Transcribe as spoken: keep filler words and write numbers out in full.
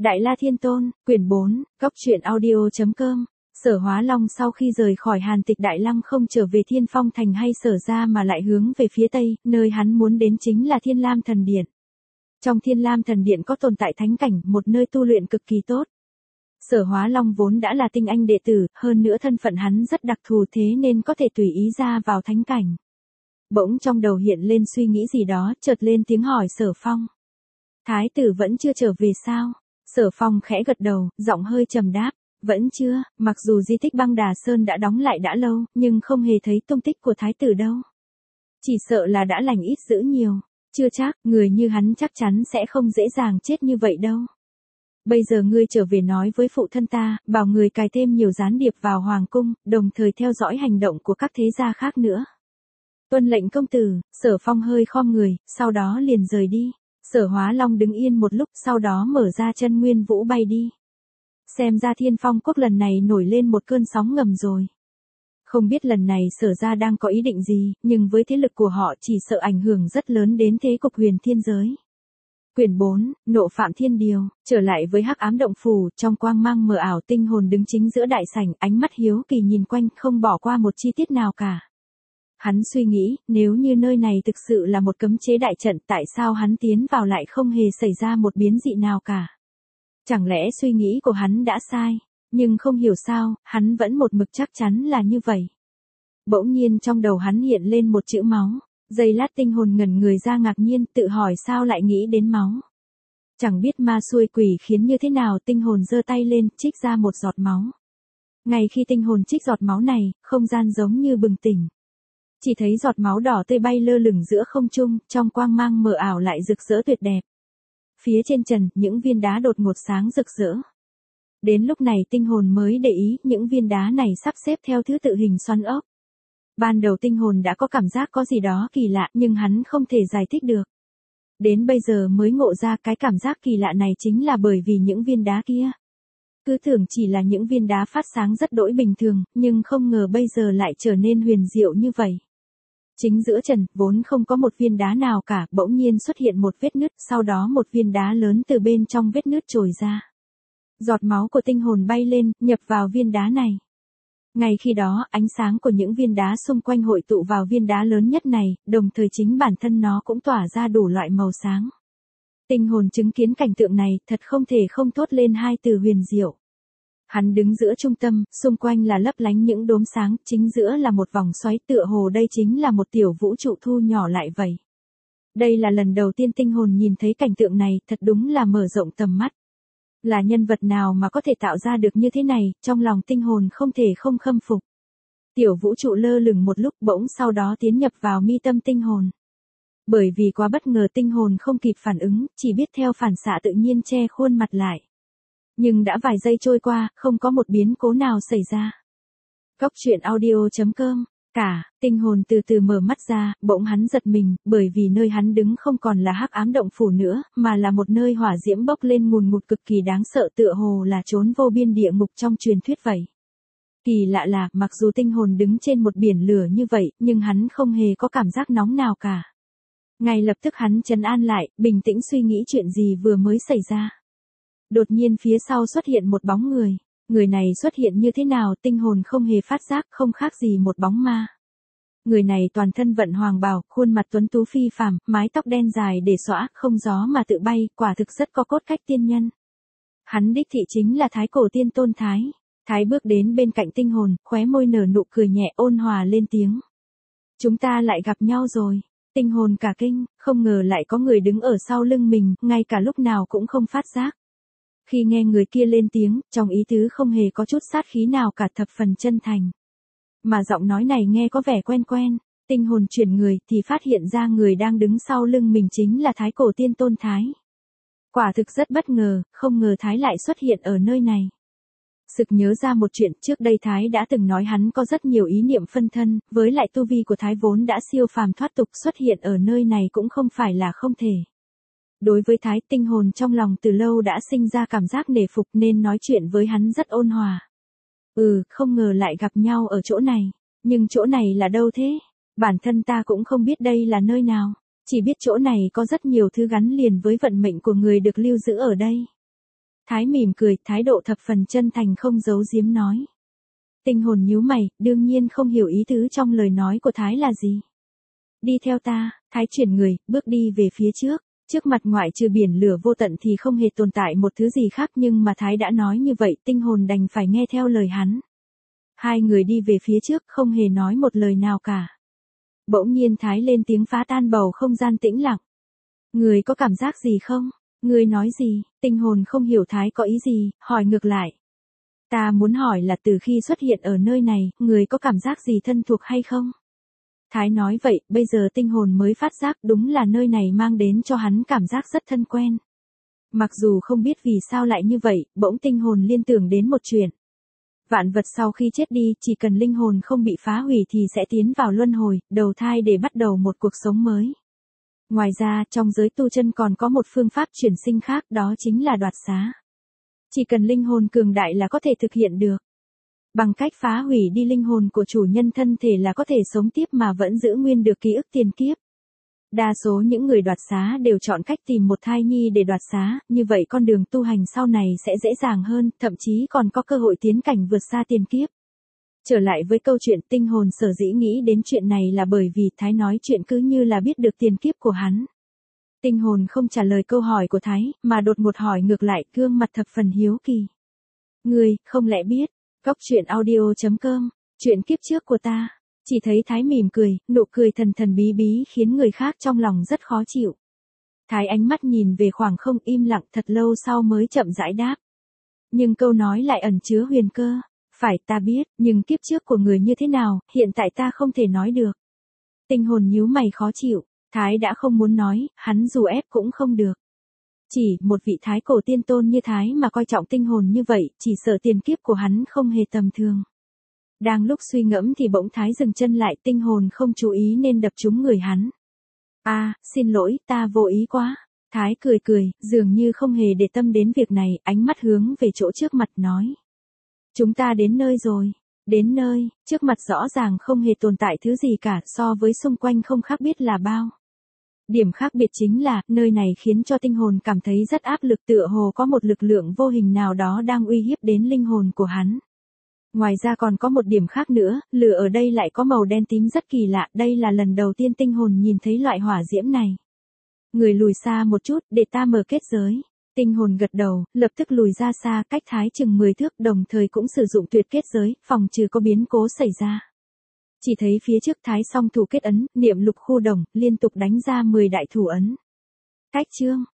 Đại La Thiên Tôn, quyển bốn, góc truyện audio.com. Sở Hóa Long sau khi rời khỏi Hàn Tịch Đại Lăng không trở về Thiên Phong Thành hay Sở ra mà lại hướng về phía Tây, nơi hắn muốn đến chính là Thiên Lam Thần Điện. Trong Thiên Lam Thần Điện có tồn tại thánh cảnh, một nơi tu luyện cực kỳ tốt. Sở Hóa Long vốn đã là tinh anh đệ tử, hơn nữa thân phận hắn rất đặc thù thế nên có thể tùy ý ra vào thánh cảnh. Bỗng trong đầu hiện lên suy nghĩ gì đó, chợt lên tiếng hỏi Sở Phong. Thái tử vẫn chưa trở về sao? Sở Phong khẽ gật đầu, giọng hơi trầm đáp, vẫn chưa, mặc dù di tích Băng Đà Sơn đã đóng lại đã lâu, nhưng không hề thấy tung tích của thái tử đâu. Chỉ sợ là đã lành ít dữ nhiều, chưa chắc, người như hắn chắc chắn sẽ không dễ dàng chết như vậy đâu. Bây giờ ngươi trở về nói với phụ thân ta, bảo người cài thêm nhiều gián điệp vào hoàng cung, đồng thời theo dõi hành động của các thế gia khác nữa. Tuân lệnh công tử. Sở Phong hơi khom người, sau đó liền rời đi. Sở Hóa Long đứng yên một lúc, sau đó mở ra chân nguyên vũ bay đi. Xem ra Thiên Phong quốc lần này nổi lên một cơn sóng ngầm rồi. Không biết lần này Sở ra đang có ý định gì, nhưng với thế lực của họ chỉ sợ ảnh hưởng rất lớn đến thế cục huyền thiên giới. Quyển bốn, Nộ Phạm Thiên Điều. Trở lại với Hắc Ám Động Phủ, trong quang mang mờ ảo Tinh Hồn đứng chính giữa đại sảnh, ánh mắt hiếu kỳ nhìn quanh, không bỏ qua một chi tiết nào cả. Hắn suy nghĩ, nếu như nơi này thực sự là một cấm chế đại trận, tại sao hắn tiến vào lại không hề xảy ra một biến dị nào cả? Chẳng lẽ suy nghĩ của hắn đã sai? Nhưng không hiểu sao, hắn vẫn một mực chắc chắn là như vậy. Bỗng nhiên trong đầu hắn hiện lên một chữ máu. Giây lát Tinh Hồn ngẩn người ra ngạc nhiên, tự hỏi sao lại nghĩ đến máu. Chẳng biết ma xui quỷ khiến như thế nào, Tinh Hồn giơ tay lên, trích ra một giọt máu. Ngay khi Tinh Hồn trích giọt máu này, không gian giống như bừng tỉnh. Chỉ thấy giọt máu đỏ tươi bay lơ lửng giữa không trung, trong quang mang mờ ảo lại rực rỡ tuyệt đẹp. Phía trên trần, những viên đá đột ngột sáng rực rỡ. Đến lúc này Tinh Hồn mới để ý, những viên đá này sắp xếp theo thứ tự hình xoắn ốc. Ban đầu Tinh Hồn đã có cảm giác có gì đó kỳ lạ, nhưng hắn không thể giải thích được. Đến bây giờ mới ngộ ra cái cảm giác kỳ lạ này chính là bởi vì những viên đá kia. Cứ tưởng chỉ là những viên đá phát sáng rất đỗi bình thường, nhưng không ngờ bây giờ lại trở nên huyền diệu như vậy. Chính giữa trần, vốn không có một viên đá nào cả, bỗng nhiên xuất hiện một vết nứt, sau đó một viên đá lớn từ bên trong vết nứt trồi ra. Giọt máu của Tinh Hồn bay lên, nhập vào viên đá này. Ngay khi đó, ánh sáng của những viên đá xung quanh hội tụ vào viên đá lớn nhất này, đồng thời chính bản thân nó cũng tỏa ra đủ loại màu sáng. Tinh Hồn chứng kiến cảnh tượng này, thật không thể không thốt lên hai từ huyền diệu. Hắn đứng giữa trung tâm, xung quanh là lấp lánh những đốm sáng, chính giữa là một vòng xoáy, tựa hồ đây chính là một tiểu vũ trụ thu nhỏ lại vậy. Đây là lần đầu tiên Tinh Hồn nhìn thấy cảnh tượng này, thật đúng là mở rộng tầm mắt. Là nhân vật nào mà có thể tạo ra được như thế này, trong lòng Tinh Hồn không thể không khâm phục. Tiểu vũ trụ lơ lửng một lúc, bỗng sau đó tiến nhập vào mi tâm Tinh Hồn. Bởi vì quá bất ngờ Tinh Hồn không kịp phản ứng, chỉ biết theo phản xạ tự nhiên che khuôn mặt lại. Nhưng đã vài giây trôi qua, không có một biến cố nào xảy ra. Góc truyện audio.com. Cả, Tinh Hồn từ từ mở mắt ra, bỗng hắn giật mình, bởi vì nơi hắn đứng không còn là Hắc Ám Động Phủ nữa, mà là một nơi hỏa diễm bốc lên ngùn ngụt cực kỳ đáng sợ, tựa hồ là chốn vô biên địa ngục trong truyền thuyết vậy. Kỳ lạ là, mặc dù Tinh Hồn đứng trên một biển lửa như vậy, nhưng hắn không hề có cảm giác nóng nào cả. Ngay lập tức hắn trấn an lại, bình tĩnh suy nghĩ chuyện gì vừa mới xảy ra. Đột nhiên phía sau xuất hiện một bóng người. Người này xuất hiện như thế nào, Tinh Hồn không hề phát giác, không khác gì một bóng ma. Người này toàn thân vận hoàng bào, khuôn mặt tuấn tú phi phàm, mái tóc đen dài để xõa, không gió mà tự bay, quả thực rất có cốt cách tiên nhân. Hắn đích thị chính là Thái Cổ Tiên Tôn Thái. Thái bước đến bên cạnh Tinh Hồn, khóe môi nở nụ cười nhẹ, ôn hòa lên tiếng. Chúng ta lại gặp nhau rồi. Tinh Hồn cả kinh, không ngờ lại có người đứng ở sau lưng mình, ngay cả lúc nào cũng không phát giác. Khi nghe người kia lên tiếng, trong ý tứ không hề có chút sát khí nào cả, thập phần chân thành. Mà giọng nói này nghe có vẻ quen quen, Tinh Hồn chuyển người thì phát hiện ra người đang đứng sau lưng mình chính là Thái Cổ Tiên Tôn Thái. Quả thực rất bất ngờ, không ngờ Thái lại xuất hiện ở nơi này. Sực nhớ ra một chuyện, trước đây Thái đã từng nói hắn có rất nhiều ý niệm phân thân, với lại tu vi của Thái vốn đã siêu phàm thoát tục, xuất hiện ở nơi này cũng không phải là không thể. Đối với Thái, Tinh Hồn trong lòng từ lâu đã sinh ra cảm giác nể phục nên nói chuyện với hắn rất ôn hòa. Ừ, không ngờ lại gặp nhau ở chỗ này. Nhưng chỗ này là đâu thế? Bản thân ta cũng không biết đây là nơi nào. Chỉ biết chỗ này có rất nhiều thứ gắn liền với vận mệnh của người được lưu giữ ở đây. Thái mỉm cười, thái độ thập phần chân thành không giấu giếm nói. Tinh hồn nhíu mày, đương nhiên không hiểu ý tứ trong lời nói của Thái là gì. Đi theo ta, Thái chuyển người, bước đi về phía trước. Trước mặt ngoại trừ biển lửa vô tận thì không hề tồn tại một thứ gì khác, nhưng mà Thái đã nói như vậy, tinh hồn đành phải nghe theo lời hắn. Hai người đi về phía trước, không hề nói một lời nào cả. Bỗng nhiên Thái lên tiếng phá tan bầu không gian tĩnh lặng. Người có cảm giác gì không? Người nói gì? Tinh hồn không hiểu Thái có ý gì, hỏi ngược lại. Ta muốn hỏi là từ khi xuất hiện ở nơi này, người có cảm giác gì thân thuộc hay không? Thái nói vậy, bây giờ tinh hồn mới phát giác đúng là nơi này mang đến cho hắn cảm giác rất thân quen. Mặc dù không biết vì sao lại như vậy, bỗng tinh hồn liên tưởng đến một chuyện. Vạn vật sau khi chết đi, chỉ cần linh hồn không bị phá hủy thì sẽ tiến vào luân hồi, đầu thai để bắt đầu một cuộc sống mới. Ngoài ra, trong giới tu chân còn có một phương pháp chuyển sinh khác, đó chính là đoạt xá. Chỉ cần linh hồn cường đại là có thể thực hiện được. Bằng cách phá hủy đi linh hồn của chủ nhân thân thể là có thể sống tiếp mà vẫn giữ nguyên được ký ức tiền kiếp. Đa số những người đoạt xá đều chọn cách tìm một thai nhi để đoạt xá, như vậy con đường tu hành sau này sẽ dễ dàng hơn, thậm chí còn có cơ hội tiến cảnh vượt xa tiền kiếp. Trở lại với câu chuyện, tinh hồn sở dĩ nghĩ đến chuyện này là bởi vì Thái nói chuyện cứ như là biết được tiền kiếp của hắn. Tinh hồn không trả lời câu hỏi của Thái, mà đột ngột hỏi ngược lại, gương mặt thập phần hiếu kỳ. Ngươi, không lẽ biết? Góc truyện audio chấm com, chuyện kiếp trước của ta. Chỉ thấy Thái mỉm cười, nụ cười thần thần bí bí khiến người khác trong lòng rất khó chịu. Thái ánh mắt nhìn về khoảng không, im lặng thật lâu sau mới chậm rãi đáp. Nhưng câu nói lại ẩn chứa huyền cơ. Phải, ta biết, nhưng kiếp trước của người như thế nào, hiện tại ta không thể nói được. Tinh hồn nhíu mày khó chịu, Thái đã không muốn nói, hắn dù ép cũng không được. Chỉ một vị thái cổ tiên tôn như Thái mà coi trọng tinh hồn như vậy, chỉ sợ tiền kiếp của hắn không hề tầm thường. Đang lúc suy ngẫm thì bỗng Thái dừng chân lại, tinh hồn không chú ý nên đập trúng người hắn. A, à, xin lỗi, ta vô ý quá. Thái cười cười, dường như không hề để tâm đến việc này, ánh mắt hướng về chỗ trước mặt nói. Chúng ta đến nơi rồi. Đến nơi, trước mặt rõ ràng không hề tồn tại thứ gì cả, so với xung quanh không khác biết là bao. Điểm khác biệt chính là, nơi này khiến cho tinh hồn cảm thấy rất áp lực, tựa hồ có một lực lượng vô hình nào đó đang uy hiếp đến linh hồn của hắn. Ngoài ra còn có một điểm khác nữa, lửa ở đây lại có màu đen tím rất kỳ lạ, đây là lần đầu tiên tinh hồn nhìn thấy loại hỏa diễm này. Người lùi xa một chút, để ta mở kết giới. Tinh hồn gật đầu, lập tức lùi ra xa, cách Thái chừng mười thước, đồng thời cũng sử dụng tuyệt kết giới, phòng trừ có biến cố xảy ra. Chỉ thấy phía trước Thái song thủ kết ấn, niệm lục khu đồng, liên tục đánh ra mười đại thủ ấn. Cách chương,